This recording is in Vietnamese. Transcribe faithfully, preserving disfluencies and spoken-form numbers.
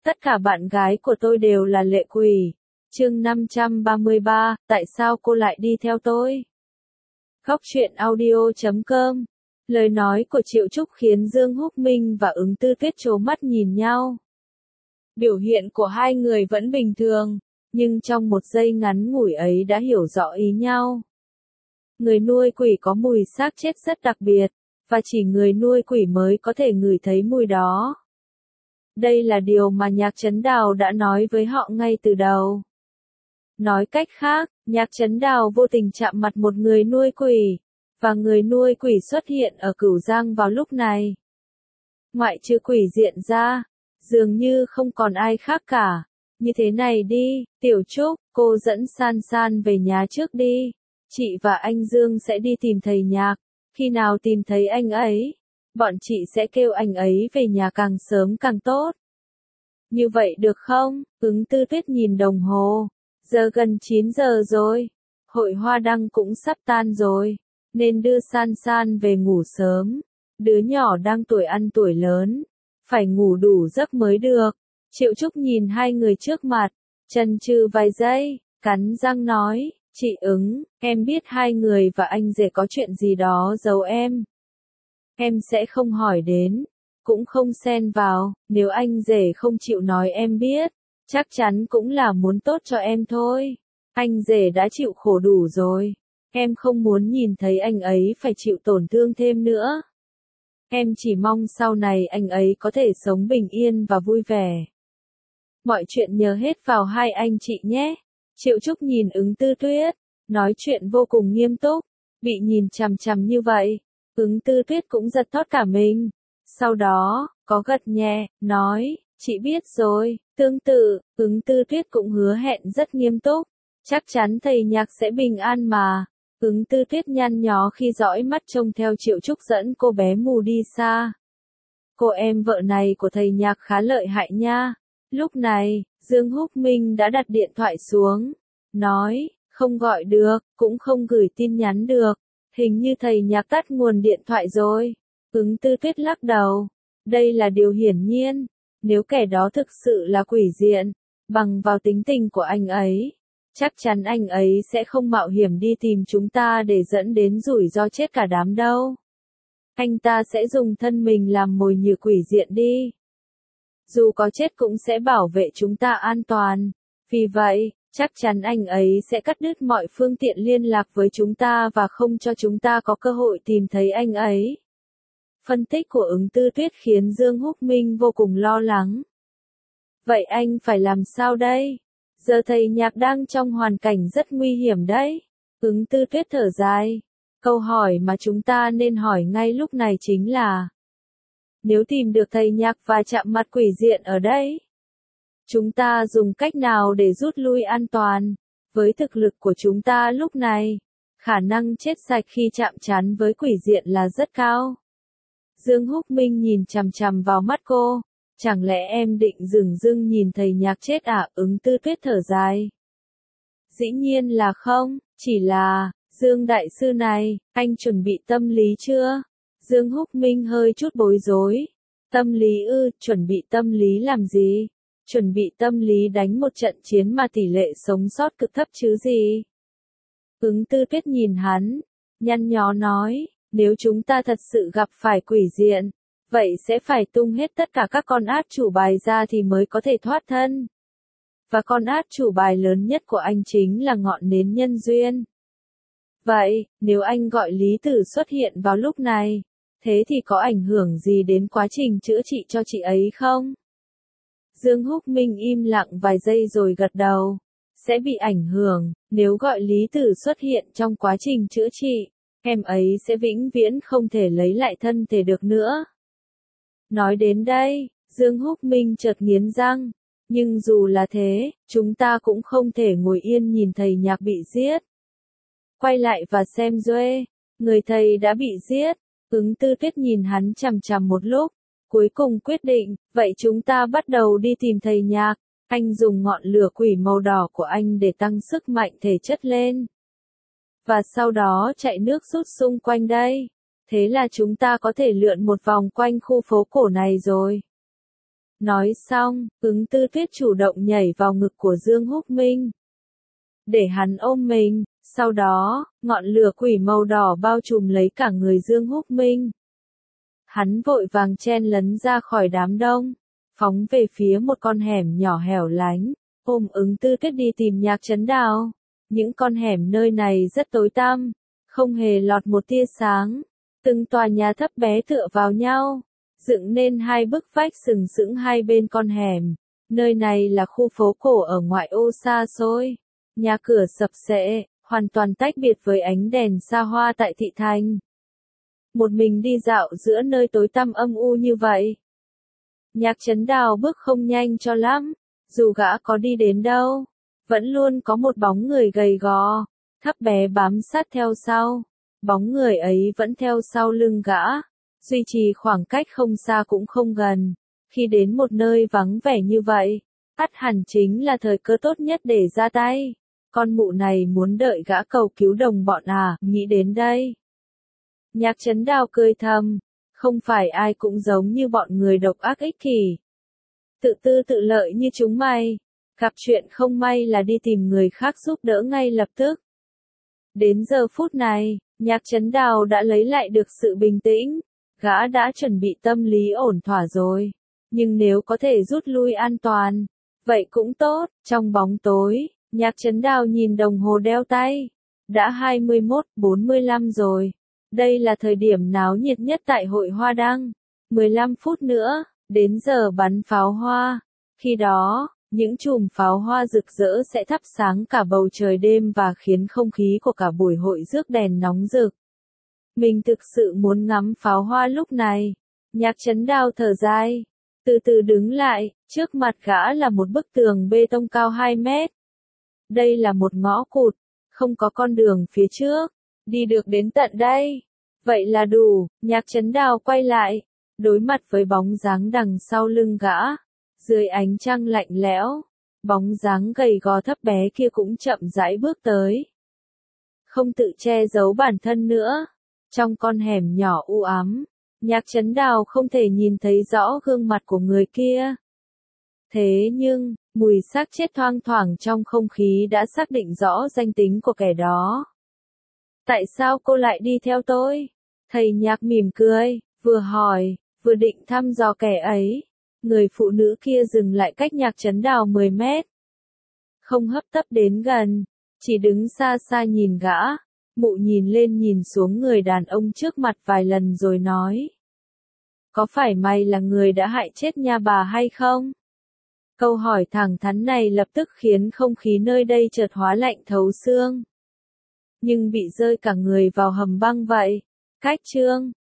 Tất cả bạn gái của tôi đều là lệ quỷ. Chương năm trăm ba mươi ba, tại sao cô lại đi theo tôi? Góc truyện audio chấm com. Lời nói của Triệu Trúc khiến Dương Húc Minh và Ứng Tư Tuyết trố mắt nhìn nhau. Biểu hiện của hai người vẫn bình thường, nhưng trong một giây ngắn ngủi ấy đã hiểu rõ ý nhau. Người nuôi quỷ có mùi xác chết rất đặc biệt, và chỉ người nuôi quỷ mới có thể ngửi thấy mùi đó. Đây là điều mà Nhạc Trấn Đào đã nói với họ ngay từ đầu. Nói cách khác, Nhạc Trấn Đào vô tình chạm mặt một người nuôi quỷ, và người nuôi quỷ xuất hiện ở Cửu Giang vào lúc này. Ngoại trừ quỷ diện ra, dường như không còn ai khác cả. Như thế này đi, Tiểu Trúc, cô dẫn San San về nhà trước đi. Chị và anh Dương sẽ đi tìm thầy Nhạc. Khi nào tìm thấy anh ấy, bọn chị sẽ kêu anh ấy về nhà càng sớm càng tốt. Như vậy được không? Ứng Tư Tuyết nhìn đồng hồ. Giờ gần chín giờ rồi. Hội hoa đăng cũng sắp tan rồi. Nên đưa San San về ngủ sớm. Đứa nhỏ đang tuổi ăn tuổi lớn. Phải ngủ đủ giấc mới được. Triệu Trúc nhìn hai người trước mặt. Chần chừ vài giây, cắn răng nói. Chị Ứng, em biết hai người và anh rể có chuyện gì đó giấu em. Em sẽ không hỏi đến, cũng không xen vào, nếu anh rể không chịu nói em biết, chắc chắn cũng là muốn tốt cho em thôi. Anh rể đã chịu khổ đủ rồi, em không muốn nhìn thấy anh ấy phải chịu tổn thương thêm nữa. Em chỉ mong sau này anh ấy có thể sống bình yên và vui vẻ. Mọi chuyện nhờ hết vào hai anh chị nhé. Triệu Trúc nhìn Ứng Tư Tuyết, nói chuyện vô cùng nghiêm túc, bị nhìn chằm chằm như vậy. Ứng Tư Tuyết cũng giật thót cả mình. Sau đó, có gật nhẹ, nói, chị biết rồi. Tương tự, Ứng Tư Tuyết cũng hứa hẹn rất nghiêm túc. Chắc chắn thầy Nhạc sẽ bình an mà. Ứng Tư Tuyết nhăn nhó khi dõi mắt trông theo Triệu Trúc dẫn cô bé mù đi xa. Cô em vợ này của thầy Nhạc khá lợi hại nha. Lúc này, Dương Húc Minh đã đặt điện thoại xuống. Nói, không gọi được, cũng không gửi tin nhắn được. Hình như thầy Nhạc tắt nguồn điện thoại rồi. Ứng Tư Tuyết lắc đầu. Đây là điều hiển nhiên. Nếu kẻ đó thực sự là quỷ diện, bằng vào tính tình của anh ấy, chắc chắn anh ấy sẽ không mạo hiểm đi tìm chúng ta để dẫn đến rủi ro chết cả đám đâu. Anh ta sẽ dùng thân mình làm mồi nhử quỷ diện đi. Dù có chết cũng sẽ bảo vệ chúng ta an toàn. Vì vậy, chắc chắn anh ấy sẽ cắt đứt mọi phương tiện liên lạc với chúng ta và không cho chúng ta có cơ hội tìm thấy anh ấy. Phân tích của Ứng Tư Tuyết khiến Dương Húc Minh vô cùng lo lắng. Vậy anh phải làm sao đây? Giờ thầy Nhạc đang trong hoàn cảnh rất nguy hiểm đấy. Ứng Tư Tuyết thở dài. Câu hỏi mà chúng ta nên hỏi ngay lúc này chính là, nếu tìm được thầy Nhạc và chạm mặt quỷ diện ở đây, chúng ta dùng cách nào để rút lui an toàn? Với thực lực của chúng ta lúc này, khả năng chết sạch khi chạm trán với quỷ diện là rất cao. Dương Húc Minh nhìn chằm chằm vào mắt cô. Chẳng lẽ em định dửng dưng nhìn thầy Nhạc chết à? Ứng Tư Tuyết thở dài. Dĩ nhiên là không, chỉ là, Dương Đại Sư này, anh chuẩn bị tâm lý chưa? Dương Húc Minh hơi chút bối rối. Tâm lý ư, chuẩn bị tâm lý làm gì? Chuẩn bị tâm lý đánh một trận chiến mà tỷ lệ sống sót cực thấp chứ gì? Ứng Tư Tuyết nhìn hắn, nhăn nhó nói, nếu chúng ta thật sự gặp phải quỷ diện, vậy sẽ phải tung hết tất cả các con át chủ bài ra thì mới có thể thoát thân. Và con át chủ bài lớn nhất của anh chính là ngọn nến nhân duyên. Vậy, nếu anh gọi Lý Tử xuất hiện vào lúc này, thế thì có ảnh hưởng gì đến quá trình chữa trị cho chị ấy không? Dương Húc Minh im lặng vài giây rồi gật đầu. Sẽ bị ảnh hưởng, nếu gọi Lý Tử xuất hiện trong quá trình chữa trị, em ấy sẽ vĩnh viễn không thể lấy lại thân thể được nữa. Nói đến đây, Dương Húc Minh chợt nghiến răng. Nhưng dù là thế, chúng ta cũng không thể ngồi yên nhìn thầy Nhạc bị giết. Quay lại và xem Duê, người thầy đã bị giết. Ứng Tư Tuyết nhìn hắn chằm chằm một lúc, cuối cùng quyết định, vậy chúng ta bắt đầu đi tìm thầy Nhạc. Anh dùng ngọn lửa quỷ màu đỏ của anh để tăng sức mạnh thể chất lên. Và sau đó chạy nước rút xung quanh đây. Thế là chúng ta có thể lượn một vòng quanh khu phố cổ này rồi. Nói xong, Ứng Tư Tuyết chủ động nhảy vào ngực của Dương Húc Minh. Để hắn ôm mình, sau đó, ngọn lửa quỷ màu đỏ bao trùm lấy cả người Dương Húc Minh. Hắn vội vàng chen lấn ra khỏi đám đông, phóng về phía một con hẻm nhỏ hẻo lánh, ôm Ứng Tư Tuyết đi tìm Nhạc Chấn Đào. Những con hẻm nơi này rất tối tăm, không hề lọt một tia sáng, từng tòa nhà thấp bé tựa vào nhau, dựng nên hai bức vách sừng sững hai bên con hẻm. Nơi này là khu phố cổ ở ngoại ô xa xôi, nhà cửa sập xệ, hoàn toàn tách biệt với ánh đèn xa hoa tại thị thành. Một mình đi dạo giữa nơi tối tăm âm u như vậy. Nhạc Chấn Đào bước không nhanh cho lắm, dù gã có đi đến đâu, vẫn luôn có một bóng người gầy gò, thấp bé bám sát theo sau. Bóng người ấy vẫn theo sau lưng gã, duy trì khoảng cách không xa cũng không gần. Khi đến một nơi vắng vẻ như vậy, ắt hẳn chính là thời cơ tốt nhất để ra tay. Con mụ này muốn đợi gã cầu cứu đồng bọn à, nghĩ đến đây. Nhạc Chấn Đào cười thầm, không phải ai cũng giống như bọn người độc ác ích kỷ, tự tư tự lợi như chúng mày, gặp chuyện không may là đi tìm người khác giúp đỡ ngay lập tức. Đến giờ phút này, Nhạc Chấn Đào đã lấy lại được sự bình tĩnh, gã đã chuẩn bị tâm lý ổn thỏa rồi, nhưng nếu có thể rút lui an toàn, vậy cũng tốt. Trong bóng tối, Nhạc Chấn Đào nhìn đồng hồ đeo tay, đã hai mươi mốt bốn mươi lăm rồi. Đây là thời điểm náo nhiệt nhất tại hội Hoa Đăng. mười lăm phút nữa, đến giờ bắn pháo hoa. Khi đó, những chùm pháo hoa rực rỡ sẽ thắp sáng cả bầu trời đêm và khiến không khí của cả buổi hội rước đèn nóng rực. Mình thực sự muốn ngắm pháo hoa lúc này. Nhạc Chấn Đào thở dài, từ từ đứng lại, trước mặt gã là một bức tường bê tông cao hai mét. Đây là một ngõ cụt, không có con đường phía trước, đi được đến tận đây. Vậy là đủ. Nhạc Chấn Đào quay lại, đối mặt với bóng dáng đằng sau lưng gã. Dưới ánh trăng lạnh lẽo, bóng dáng gầy gò thấp bé kia cũng chậm rãi bước tới. Không tự che giấu bản thân nữa. Trong con hẻm nhỏ u ám, Nhạc Chấn Đào không thể nhìn thấy rõ gương mặt của người kia. Thế nhưng, mùi xác chết thoang thoảng trong không khí đã xác định rõ danh tính của kẻ đó. Tại sao cô lại đi theo tôi? Thầy Nhạc mỉm cười, vừa hỏi, vừa định thăm dò kẻ ấy. Người phụ nữ kia dừng lại cách Nhạc Chấn Đào mười mét. Không hấp tấp đến gần, chỉ đứng xa xa nhìn gã. Mụ nhìn lên nhìn xuống người đàn ông trước mặt vài lần rồi nói. Có phải mày là người đã hại chết nhà bà hay không? Câu hỏi thẳng thắn này lập tức khiến không khí nơi đây chợt hóa lạnh thấu xương. Nhưng bị rơi cả người vào hầm băng vậy. Cách chương